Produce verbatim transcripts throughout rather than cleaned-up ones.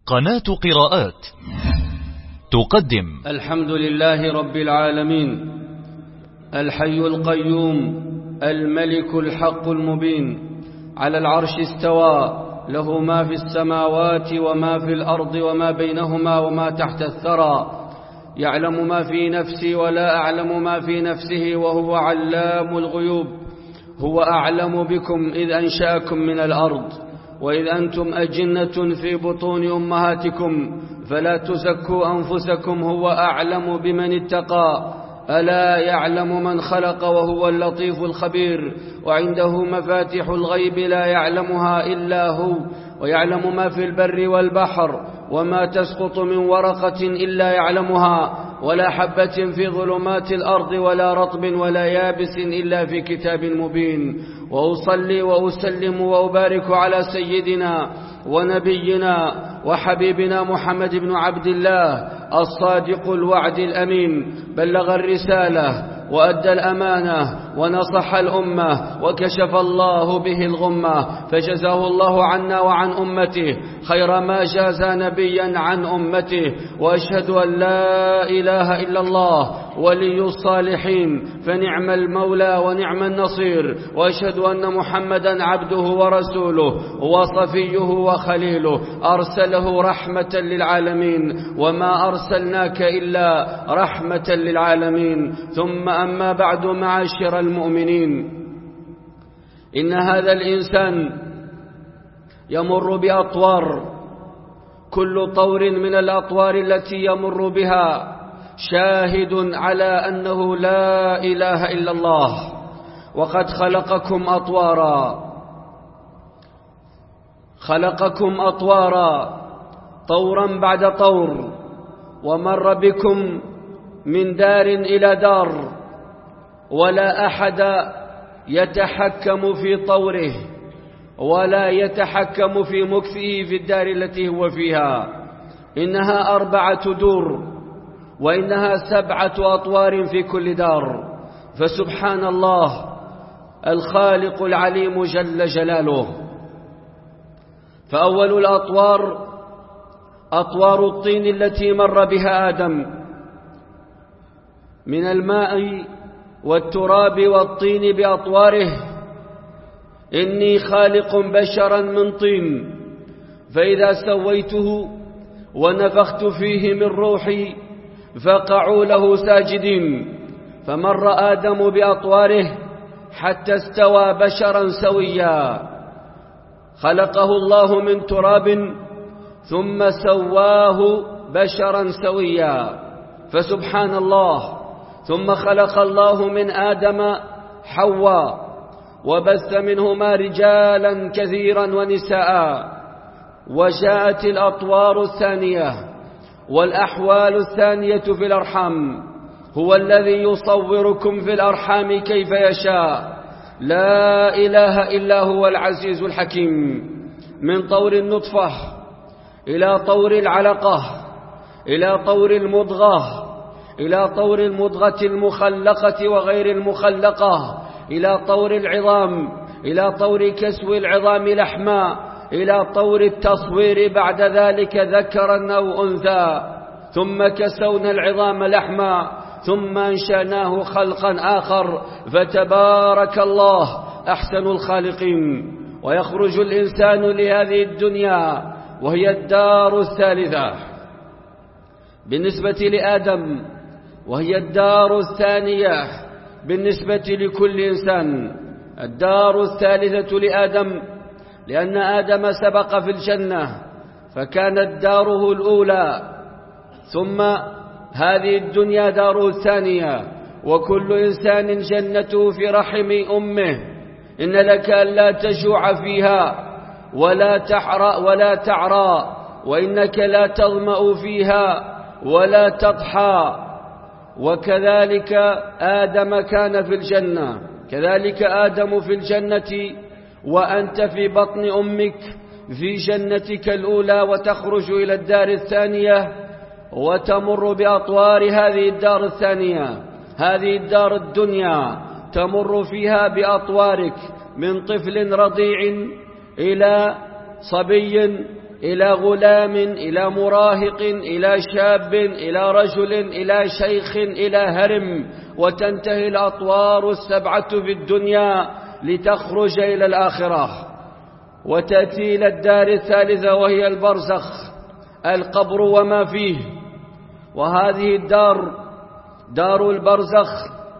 قناة قراءات تقدم الحمد لله رب العالمين، الحي القيوم، الملك الحق المبين، على العرش استوى، له ما في السماوات وما في الأرض وما بينهما وما تحت الثرى، يعلم ما في نفسي ولا أعلم ما في نفسه وهو علام الغيوب. هو أعلم بكم إذ أنشأكم من الأرض وإذ أنتم أجنة في بطون أمهاتكم، فلا تزكوا أنفسكم، هو أعلم بمن اتقى. ألا يعلم من خلق وهو اللطيف الخبير. وعنده مفاتح الغيب لا يعلمها إلا هو، ويعلم ما في البر والبحر، وما تسقط من ورقة إلا يعلمها، ولا حبة في ظلمات الأرض ولا رطب ولا يابس إلا في كتاب مبين. وأصلي وأسلم وأبارك على سيدنا ونبينا وحبيبنا محمد بن عبد الله الصادق الوعد الأمين، بلغ الرسالة وأدى الأمانة ونصح الأمة وكشف الله به الغمة، فجزاه الله عنا وعن أمته خير ما جاز نبيا عن أمته. وأشهد أن لا إله إلا الله ولي الصالحين، فنعم المولى ونعم النصير. وأشهد أن محمدا عبده ورسوله وصفيه وخليله، أرسله رحمة للعالمين، وما أرسلناك إلا رحمة للعالمين. ثم أما بعد، معاشر المؤمنين، إن هذا الإنسان يمر بأطوار، كل طور من الأطوار التي يمر بها شاهد على أنه لا إله إلا الله. وقد خلقكم أطوارا، خلقكم أطوارا، طورا بعد طور، ومر بكم من دار إلى دار، ولا أحد يتحكم في طوره ولا يتحكم في مكثه في الدار التي هو فيها. إنها أربعة دور، وإنها سبعة أطوار في كل دار. فسبحان الله الخالق العليم جل جلاله. فأول الأطوار أطوار الطين التي مر بها آدم، من الماء والتراب والطين بأطواره. إني خالق بشرا من طين، فإذا سويته ونفخت فيه من روحي فقعوا له ساجدين. فمر آدم بأطواره حتى استوى بشرا سويا. خلقه الله من تراب ثم سواه بشرا سويا، فسبحان الله. ثم خلق الله من آدم حواء، وبث منهما رجالا كثيرا ونساء. وجاءت الأطوار الثانية والأحوال الثانية في الأرحام. هو الذي يصوركم في الأرحام كيف يشاء، لا إله إلا هو العزيز الحكيم. من طور النطفة إلى طور العلقة، إلى طور المضغة، إلى طور المضغة المخلقة وغير المخلقة، إلى طور العظام، إلى طور كسو العظام لحما، إلى طور التصوير بعد ذلك ذكرا أو أنثى. ثم كسونا العظام لحما، ثم أنشأناه خلقا آخر، فتبارك الله أحسن الخالقين. ويخرج الإنسان لهذه الدنيا وهي الدار الثالثة بالنسبة لآدم، وهي الدار الثانية بالنسبة لكل إنسان. الدار الثالثة لآدم لأن آدم سبق في الجنة فكانت داره الأولى، ثم هذه الدنيا داره الثانية. وكل إنسان جنته في رحم أمه. إن لك ألا تجوع فيها ولا تحرى ولا تعرى، وإنك لا تظمأ فيها ولا تضحى. وكذلك آدم كان في الجنة، كذلك آدم في الجنة، وأنت في بطن أمك في جنتك الأولى، وتخرج إلى الدار الثانية وتمر بأطوار هذه الدار الثانية. هذه الدار الدنيا تمر فيها بأطوارك، من طفل رضيع إلى صبي إلى غلام، إلى مراهق، إلى شاب، إلى رجل، إلى شيخ، إلى هرم، وتنتهي الأطوار السبعة في الدنيا لتخرج إلى الآخرة وتأتي إلى الدار الثالثة وهي البرزخ، القبر وما فيه. وهذه الدار دار البرزخ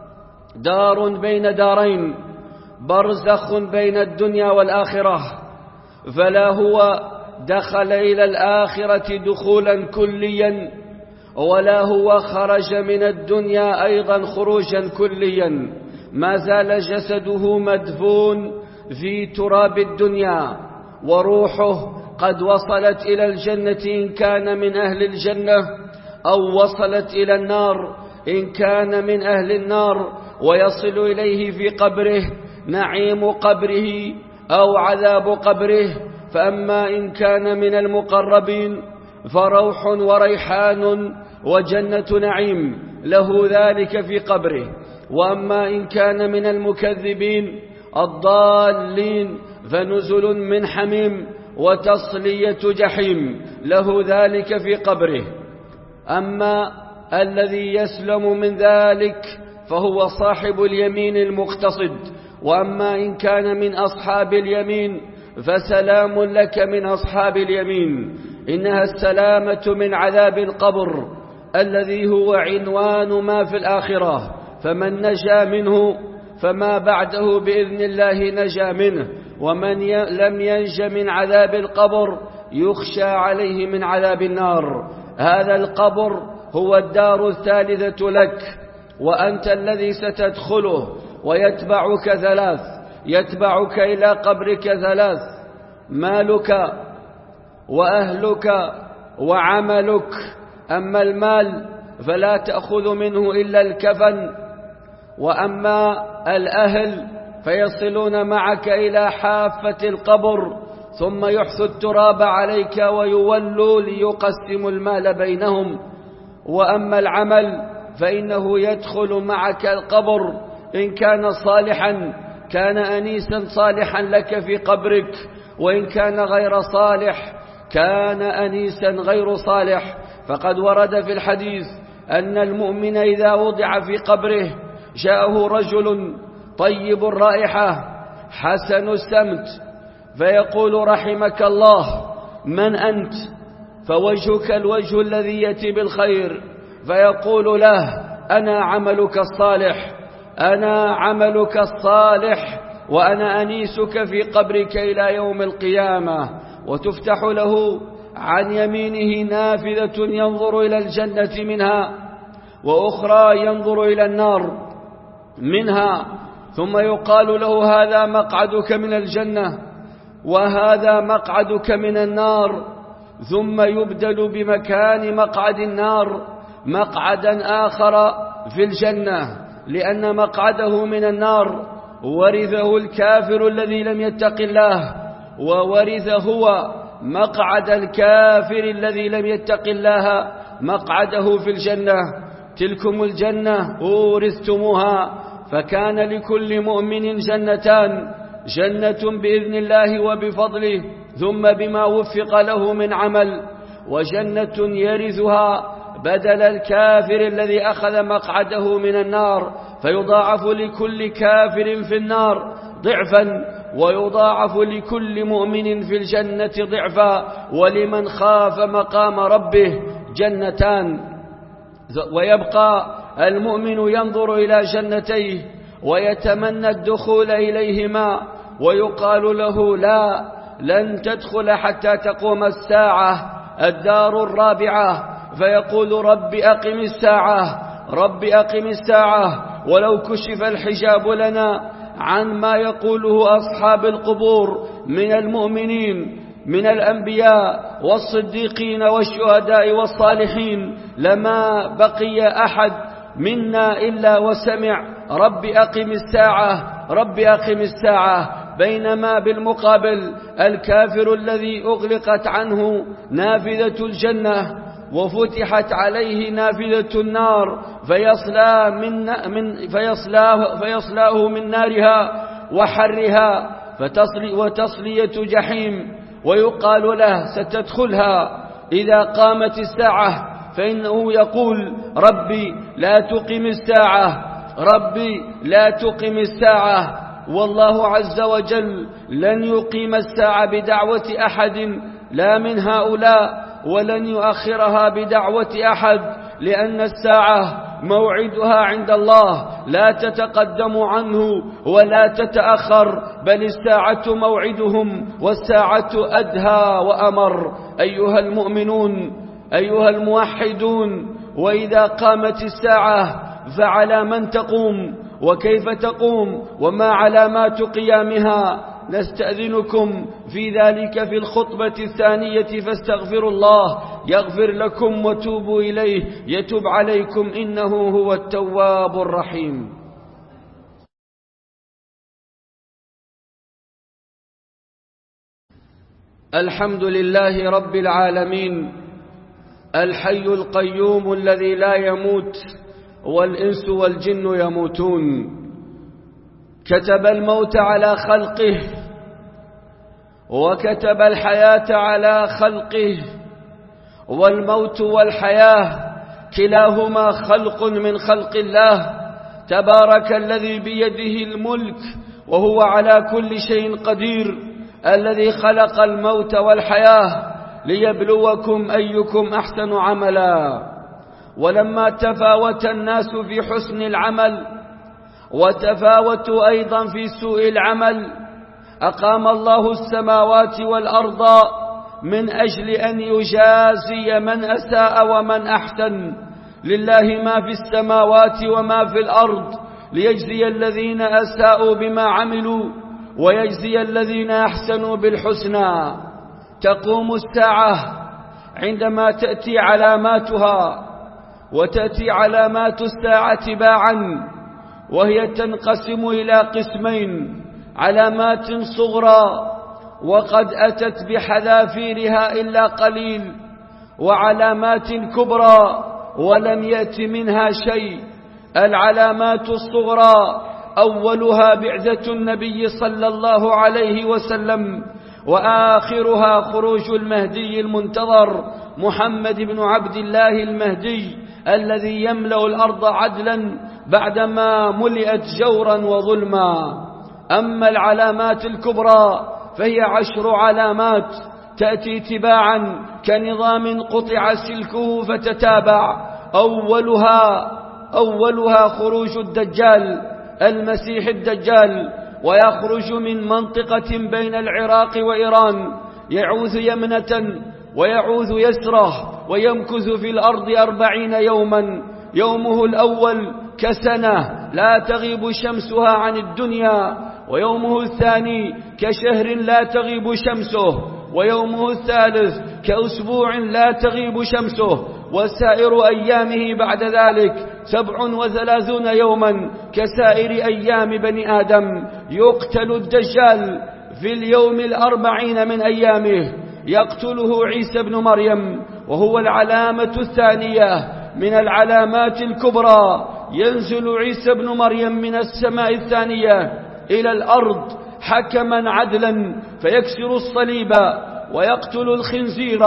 دار بين دارين، برزخ بين الدنيا والآخرة، فلا هو دخل إلى الآخرة دخولا كليا ولا هو خرج من الدنيا أيضا خروجا كليا، ما زال جسده مدفون في تراب الدنيا، وروحه قد وصلت إلى الجنة إن كان من أهل الجنة، أو وصلت إلى النار إن كان من أهل النار، ويصل إليه في قبره نعيم قبره أو عذاب قبره. فأما إن كان من المقربين فروح وريحان وجنة نعيم له ذلك في قبره، وأما إن كان من المكذبين الضالين فنزل من حميم وتصلية جحيم له ذلك في قبره. أما الذي يسلم من ذلك فهو صاحب اليمين المقتصد. وأما إن كان من أصحاب اليمين فسلام لك من أصحاب اليمين، إنها السلامة من عذاب القبر الذي هو عنوان ما في الآخرة، فمن نجا منه فما بعده بإذن الله نجا منه، ومن لم ينج من عذاب القبر يخشى عليه من عذاب النار. هذا القبر هو الدار الثالثة لك، وأنت الذي ستدخله، ويتبعك ثلاث، يتبعك إلى قبرك ثلاث: مالك وأهلك وعملك. أما المال فلا تأخذ منه إلا الكفن، وأما الأهل فيصلون معك إلى حافة القبر ثم يحثوا التراب عليك ويولوا ليقسموا المال بينهم. وأما العمل فإنه يدخل معك القبر إن كان صالحا كان أنيسا صالحا لك في قبرك، وإن كان غير صالح كان أنيسا غير صالح. فقد ورد في الحديث أن المؤمن إذا وضع في قبره جاءه رجل طيب الرائحة حسن السمت فيقول: رحمك الله، من أنت؟ فوجهك الوجه الذي يأتي بالخير. فيقول له: أنا عملك الصالح، أنا عملك الصالح، وأنا أنيسك في قبرك إلى يوم القيامة. وتفتح له عن يمينه نافذة ينظر إلى الجنة منها، وأخرى ينظر إلى النار منها، ثم يقال له: هذا مقعدك من الجنة وهذا مقعدك من النار. ثم يبدل بمكان مقعد النار مقعدا آخر في الجنة، لأن مقعده من النار ورثه الكافر الذي لم يتق الله، وورث هو مقعد الكافر الذي لم يتق الله مقعده في الجنة. تلكم الجنة أورثتموها. فكان لكل مؤمن جنتان: جنة بإذن الله وبفضله ثم بما وفق له من عمل، وجنة يرثها بدل الكافر الذي أخذ مقعده من النار، فيضاعف لكل كافر في النار ضعفا، ويضاعف لكل مؤمن في الجنة ضعفا. ولمن خاف مقام ربه جنتان. ويبقى المؤمن ينظر إلى جنتيه ويتمنى الدخول إليهما، ويقال له: لا، لن تدخل حتى تقوم الساعة، الدار الرابعة. فيقول: رب أقم الساعة، رب أقم الساعة. ولو كشف الحجاب لنا عن ما يقوله أصحاب القبور من المؤمنين من الأنبياء والصديقين والشهداء والصالحين لما بقي أحد منا إلا وسمع: رب أقم الساعة، رب أقم الساعة. بينما بالمقابل الكافر الذي أغلقت عنه نافذة الجنة وفتحت عليه نافذة النار فيصلى من من فيصلاه فيصلاه من نارها وحرها فتصلي وتصلية جحيم ويقال له ستدخلها إذا قامت الساعة، فإنه يقول ربي لا تقم الساعة، ربي لا تقم الساعة. والله عز وجل لن يقيم الساعة بدعوة أحد لا من هؤلاء، ولن يؤخرها بدعوة أحد، لأن الساعة موعدها عند الله لا تتقدم عنه ولا تتأخر، بل الساعة موعدهم، والساعة أدهى وأمر. أيها المؤمنون، أيها الموحدون، وإذا قامت الساعة فعلى من تقوم، وكيف تقوم، وما علامات قيامها؟ نستأذنكم في ذلك في الخطبة الثانية، فاستغفروا الله يغفر لكم وتوبوا إليه يتوب عليكم إنه هو التواب الرحيم. الحمد لله رب العالمين، الحي القيوم الذي لا يموت والإنس والجن يموتون. كتب الموت على خلقه وكتب الحياة على خلقه، والموت والحياة كلاهما خلق من خلق الله. تبارك الذي بيده الملك وهو على كل شيء قدير، الذي خلق الموت والحياة ليبلوكم أيكم أحسن عملا. ولما تفاوت الناس في حسن العمل وتفاوتوا أيضا في سوء العمل، أقام الله السماوات والأرض من أجل أن يجازي من أساء ومن أحسن. لله ما في السماوات وما في الأرض، ليجزي الذين أساءوا بما عملوا ويجزي الذين أحسنوا بالحسنى. تقوم الساعة عندما تأتي علاماتها، وتأتي علامات الساعة تباعا، وهي تنقسم إلى قسمين: علامات صغرى وقد أتت بحذافيرها إلا قليل، وعلامات كبرى ولم يأت منها شيء. العلامات الصغرى أولها بعثة النبي صلى الله عليه وسلم، وآخرها خروج المهدي المنتظر محمد بن عبد الله المهدي، الذي يملأ الأرض عدلا بعدما ملئت جورا وظلما. أما العلامات الكبرى فهي عشر علامات تأتي تباعا كنظام قطع سلكه فتتابع. أولها أولها خروج الدجال، المسيح الدجال، ويخرج من منطقة بين العراق وإيران، يعوذ يمنة ويعوذ يسره، ويمكث في الأرض أربعين يوما. يومه الأول كسنة لا تغيب شمسها عن الدنيا، ويومه الثاني كشهر لا تغيب شمسه، ويومه الثالث كأسبوع لا تغيب شمسه، وسائر أيامه بعد ذلك سبع وثلاثون يوما كسائر أيام بني آدم. يقتل الدجال في اليوم الأربعين من أيامه، يقتله عيسى بن مريم، وهو العلامة الثانية من العلامات الكبرى. ينزل عيسى بن مريم من السماء الثانية إلى الأرض حكما عدلا، فيكسر الصليب ويقتل الخنزير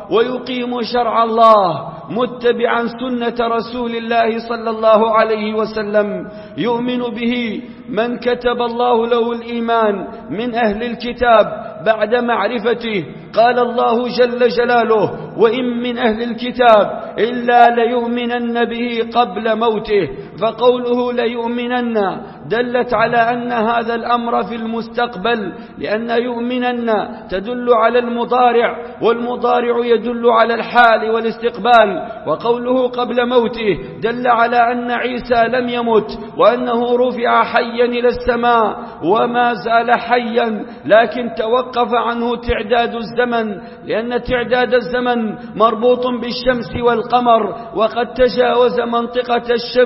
ويقيم شرع الله متبعا سنة رسول الله صلى الله عليه وسلم. يؤمن به من كتب الله له الإيمان من أهل الكتاب بعد معرفته. قال الله جل جلاله: وإن من أهل الكتاب إلا ليؤمنن به قبل موته. فقوله ليؤمنن دلت على أن هذا الأمر في المستقبل، لأن يؤمنن تدل على المضارع، والمضارع يدل على الحال والاستقبال. وقوله قبل موته دل على أن عيسى لم يمت، وأنه رفع حيا إلى السماء وما زال حيا، لكن توقف عنه تعداد الزمن، لأن تعداد الزمن مربوط بالشمس والقمر، وقد تجاوز منطقة الشمس والقمر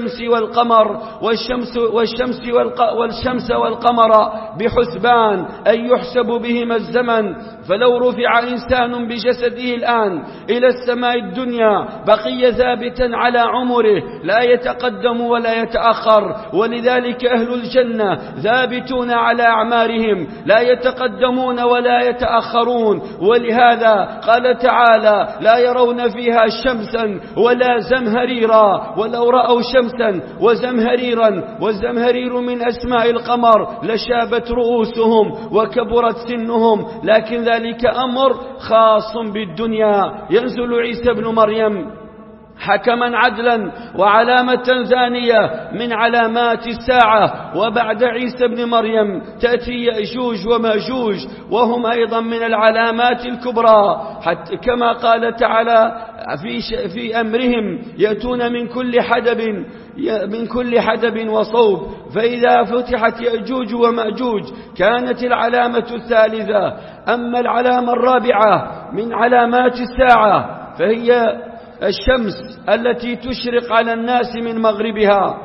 والقمر والشمس, والشمس, والشمس والقمر بحسبان أي يحسب بهما الزمن. فلو رفع إنسان بجسده الآن إلى السماء الدنيا بقي ثابتا على عمره لا يتقدم ولا يتأخر. ولذلك أهل الجنة ثابتون على أعمارهم لا يتقدمون ولا يتأخرون. ولهذا قال تعالى لا يرون فيها شمسا ولا زمهريرا، ولو رأوا شمسا وزمهريرا والزمهرير من أسماء القمر لشابت رؤوسهم وكبرت سنهم، لكن ذلك أمر خاص بالدنيا. ينزل عيسى بن مريم حكما عدلا وعلامة ثانية من علامات الساعة، وبعد عيسى بن مريم تأتي يأجوج وماجوج وهم أيضا من العلامات الكبرى، حتى كما قال تعالى في, في أمرهم يأتون من كل حدب من كل حدب وصوب. فإذا فتحت يأجوج ومأجوج كانت العلامة الثالثة. أما العلامة الرابعة من علامات الساعة فهي الشمس التي تشرق على الناس من مغربها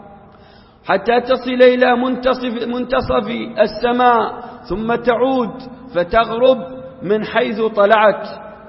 حتى تصل إلى منتصف, منتصف السماء ثم تعود فتغرب من حيث طلعت،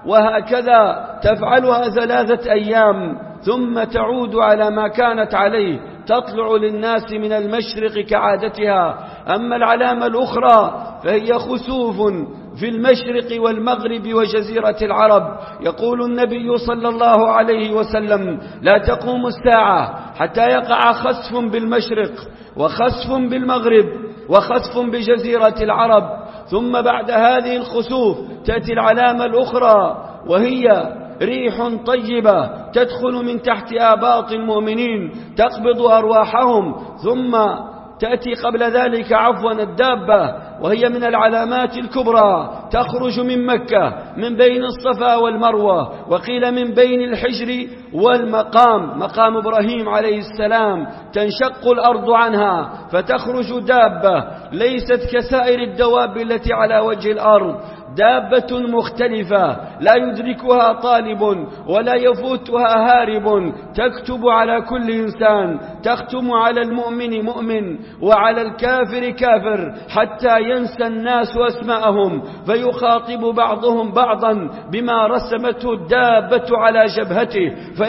وهكذا تفعلها ثلاثة أيام ثم تعود على ما كانت عليه، تطلع للناس من المشرق كعادتها. أما العلامة الأخرى فهي خسوف في المشرق والمغرب وجزيرة العرب. يقول النبي صلى الله عليه وسلم لا تقوم الساعة حتى يقع خسف بالمشرق وخسف بالمغرب وخسف بجزيرة العرب. ثم بعد هذه الخسوف تأتي العلامة الأخرى وهي ريح طيبة تدخل من تحت آباط المؤمنين تقبض أرواحهم. ثم تأتي قبل ذلك عفوا الدابة وهي من العلامات الكبرى تخرج من مكة من بين الصفا والمروة، وقيل من بين الحجر والمقام مقام إبراهيم عليه السلام، تنشق الأرض عنها فتخرج دابة ليست كسائر الدواب التي على وجه الأرض، دابة مختلفة لا يدركها طالب ولا يفوتها هارب، تكتب على كل إنسان، تختم على المؤمن مؤمن وعلى الكافر كافر، حتى ينسى الناس أسماءهم فيخاطب بعضهم بعضا بما رسمته الدابة على جبهته،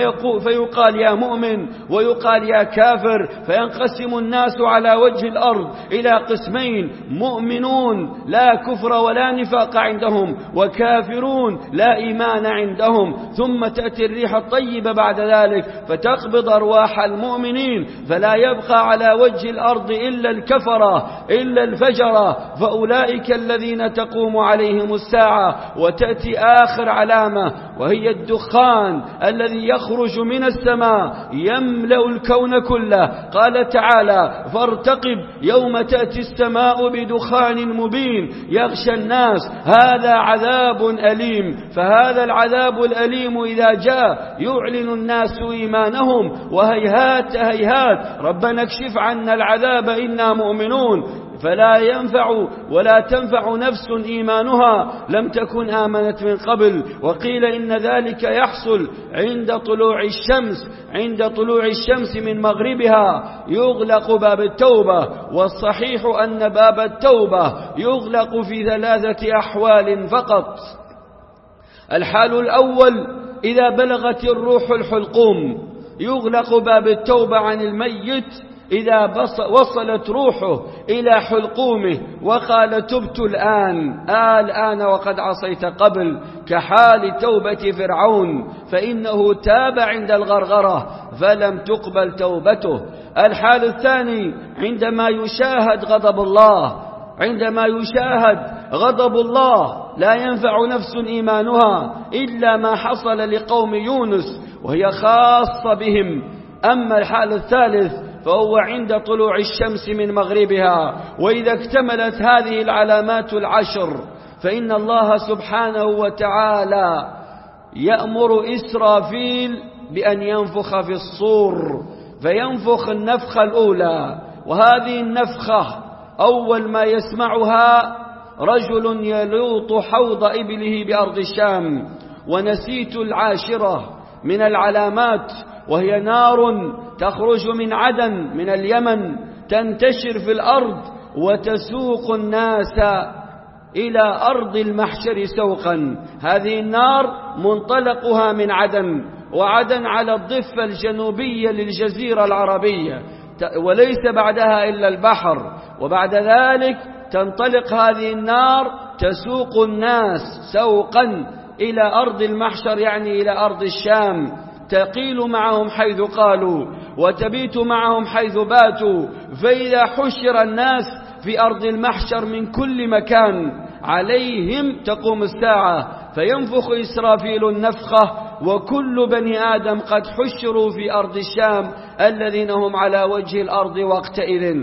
فيقال يا مؤمن ويقال يا كافر، فينقسم الناس على وجه الأرض إلى قسمين: مؤمنون لا كفر ولا نفاق عندهم، وكافرون لا إيمان عندهم. ثم تأتي الريح الطيبة بعد ذلك فتقبض أرواح المؤمنين، فلا يبقى على وجه الأرض إلا الكفرة إلا الفجرة، فأولئك الذين تقوم عليهم الساعة. وتأتي آخر علامة وهي الدخان الذي يخرج من السماء يملأ الكون كله. قال تعالى فارتقب يوم تأتي السماء بدخان مبين يغشى الناس هذا عذاب أليم. فهذا العذاب الأليم إذا جاء يعلن الناس إيمانهم، وهيهات هيهات ربنا اكشف عنا العذاب إنا مؤمنون، فلا ينفع ولا تنفع نفس إيمانها لم تكن آمنت من قبل. وقيل إن ذلك يحصل عند طلوع الشمس عند طلوع الشمس من مغربها يغلق باب التوبة، والصحيح أن باب التوبة يغلق في ثلاثة أحوال فقط. الحال الأول إذا بلغت الروح الحلقوم يغلق باب التوبة عن الميت إذا وصلت روحه إلى حلقومه وقال تبت الآن آه الآن وقد عصيت قبل، كحال توبة فرعون فإنه تاب عند الغرغرة فلم تقبل توبته. الحال الثاني عندما يشاهد غضب الله عندما يشاهد غضب الله لا ينفع نفس إيمانها إلا ما حصل لقوم يونس وهي خاصة بهم. أما الحال الثالث فهو عند طلوع الشمس من مغربها. وإذا اكتملت هذه العلامات العشر فإن الله سبحانه وتعالى يأمر إسرافيل بأن ينفخ في الصور، فينفخ النفخة الأولى. وهذه النفخة أول ما يسمعها رجل يلوط حوض إبله بأرض الشام. ونسيت العاشرة من العلامات وهي نار تخرج من عدن من اليمن تنتشر في الأرض وتسوق الناس إلى أرض المحشر سوقا. هذه النار منطلقها من عدن، وعدن على الضفة الجنوبية للجزيرة العربية، وليس بعدها إلا البحر. وبعد ذلك تنطلق هذه النار تسوق الناس سوقا إلى أرض المحشر، يعني إلى أرض الشام، تقيل معهم حيث قالوا وتبيت معهم حيث باتوا. فإذا حشر الناس في أرض المحشر من كل مكان عليهم تقوم الساعة، فينفخ إسرافيل النفخة، وكل بني آدم قد حشروا في أرض الشام الذين هم على وجه الأرض وقتئذ.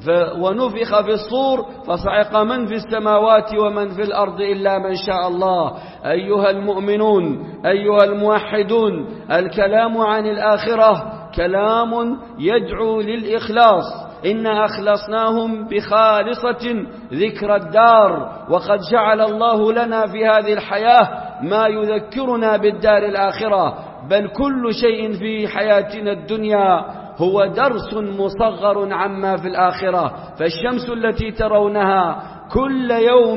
ونفخ في الصور فصعق من في السماوات ومن في الأرض إلا من شاء الله. أيها المؤمنون، أيها الموحدون، الكلام عن الآخرة كلام يدعو للإخلاص. إنا أخلصناهم بخالصة ذكر الدار، وقد جعل الله لنا في هذه الحياة ما يذكرنا بالدار الآخرة، بل كل شيء في حياتنا الدنيا هو درس مصغر عما في الآخرة. فالشمس التي ترونها كل يوم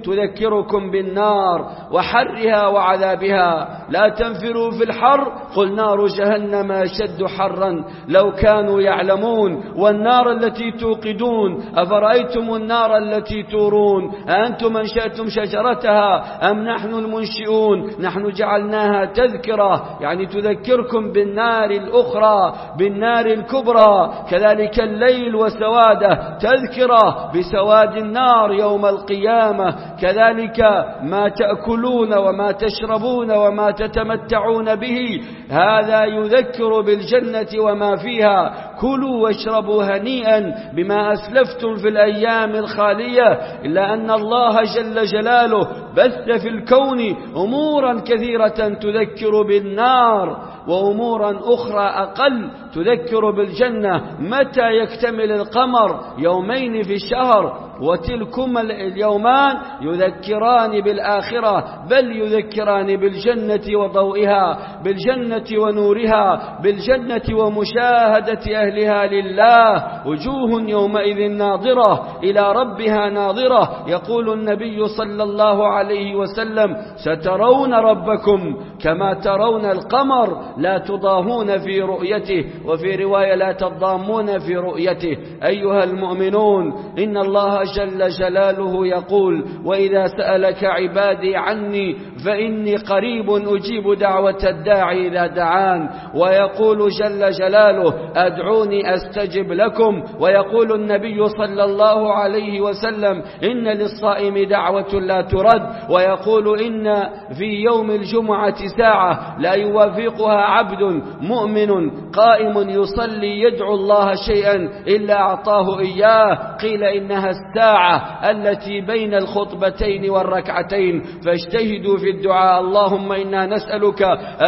تذكركم بالنار وحرها وعذابها. لا تنفروا في الحر، قل نار جهنم أشد حرا لو كانوا يعلمون. والنار التي توقدون أفرأيتم النار التي تورون أأنتم أنشأتم شجرتها أم نحن المنشئون؟ نحن جعلناها تذكرة، يعني تذكركم بالنار الأخرى، بالنار الكبرى. كذلك الليل وسواده تذكرة بسواد النار يوم القيامة. كذلك ما تأكلون وما تشربون وما تتمتعون به هذا يذكر بالجنة وما فيها. كلوا واشربوا هنيئا بما أسلفتم في الأيام الخالية. إلا أن الله جل جلاله بث في الكون أمورا كثيرة تذكر بالنار، وأمورا أخرى أقل تذكر بالجنة. متى يكتمل القمر؟ يومين في الشهر، وتلكما اليومان يذكران بالآخرة، بل يذكران بالجنة وضوئها، بالجنة ونورها، بالجنة ومشاهدة أهلها لله. وجوه يومئذ ناظرة إلى ربها ناظرة. يقول النبي صلى الله عليه وسلم: سترون ربكم كما ترون القمر لا تضاهون في رؤيته، وفي رواية لا تضامون في رؤيته. أيها المؤمنون، إن الله جل جلاله يقول: وإذا سألك عبادي عني فإني قريب أجيب دعوة الداعي إذا دعان. ويقول جل جلاله: أدعوني أستجب لكم. ويقول النبي صلى الله عليه وسلم: إن للصائم دعوة لا ترد. ويقول: إن في يوم الجمعة ساعة لا يوافقها عبد مؤمن قائم يصلي يدعو الله شيئا إلا أعطاه إياه. قيل: إنها الساعة التي بين الخطبتين والركعتين، فاجتهدوا في الدعاء. اللهم إنا نسألك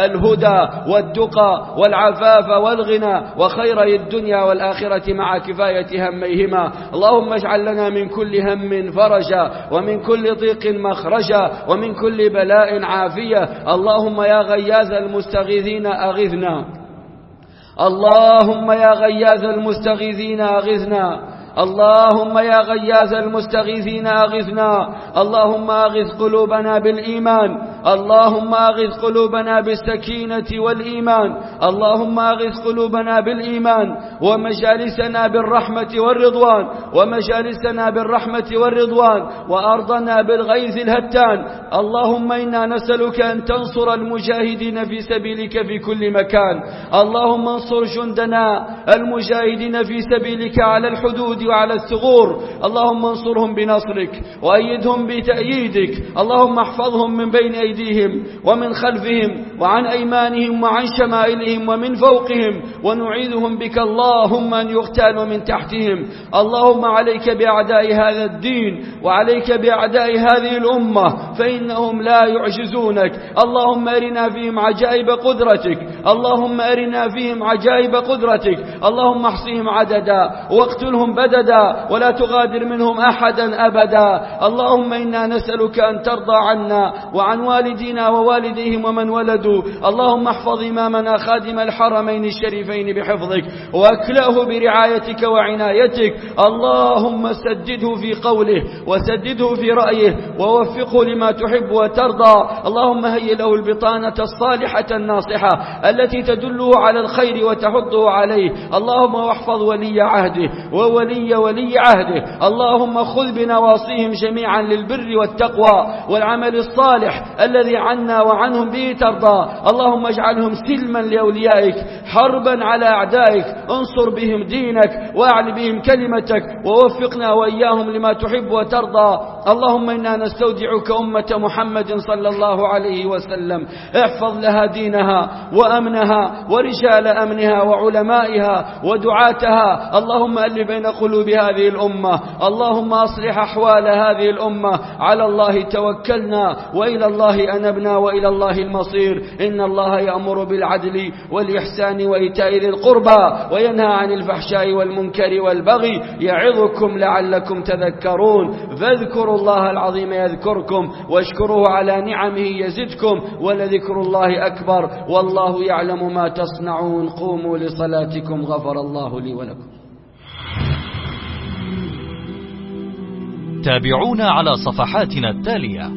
الهدى والدقى والعفاف والغنى وخيري الدنيا والآخرة مع كفاية هميهما. اللهم اجعل لنا من كل هم فرجا، ومن كل ضيق مخرجا، ومن كل بلاء عافية. اللهم يا غياث المستغيثين أغثنا. اللهم يا غياث المستغيثين أغثنا. اللهم يا غياث المستغيثين أغثنا. اللهم أغث قلوبنا بالإيمان. اللهم أغث قلوبنا بالسكينة والإيمان. اللهم أغث قلوبنا بالإيمان، ومجالسنا بالرحمة والرضوان، ومجالسنا بالرحمة والرضوان، وأرضنا بالغيث الهتان. اللهم إنا نسألك أن تنصر المجاهدين في سبيلك في كل مكان. اللهم انصر جندنا المجاهدين في سبيلك على الحدود وعلى الثغور. اللهم انصرهم بنصرك وأيدهم بتأييدك. اللهم احفظهم من بين أيديهم ومن خلفهم وعن أيمانهم وعن شمائلهم ومن فوقهم، ونعيذهم بك اللهم أن يغتالوا من تحتهم. اللهم عليك بأعداء هذا الدين، وعليك بأعداء هذه الأمة، فإنهم لا يعجزونك. اللهم أرنا فيهم عجائب قدرتك. اللهم أرنا فيهم عجائب قدرتك. اللهم احصهم عددا واقتلهم بدلا مددا ولا تغادر منهم أحدا أبدا. اللهم إنا نسألك أن ترضى عنا وعن والدينا ووالديهم ومن ولدوا. اللهم احفظ إمامنا خادم الحرمين الشريفين بحفظك وأكلأه برعايتك وعنايتك. اللهم سدده في قوله وسدده في رأيه ووفقه لما تحب وترضى. اللهم هيئ له البطانة الصالحة الناصحة التي تدله على الخير وتحضه عليه. اللهم واحفظ ولي عهده وولي ولي عهده. اللهم خذ بنواصيهم جميعا للبر والتقوى والعمل الصالح الذي عنا وعنهم به ترضى. اللهم اجعلهم سلما لأوليائك حربا على أعدائك. انصر بهم دينك وأعل بهم كلمتك ووفقنا وإياهم لما تحب وترضى. اللهم إنا نستودعك أمة محمد صلى الله عليه وسلم. احفظ لها دينها وأمنها ورجال أمنها وعلمائها ودعاتها. اللهم ألف بين قلوب هذه الأمة. اللهم أصلح أحوال هذه الأمة. على الله توكلنا وإلى الله أنبنا وإلى الله المصير. إن الله يأمر بالعدل والإحسان وإيتاء ذي القربى وينهى عن الفحشاء والمنكر والبغي يعظكم لعلكم تذكرون. فاذكروا الله العظيم يذكركم واشكروه على نعمه يزدكم ولذكر الله أكبر والله يعلم ما تصنعون. قوموا لصلاتكم غفر الله لي ولكم. تابعونا على صفحاتنا التالية: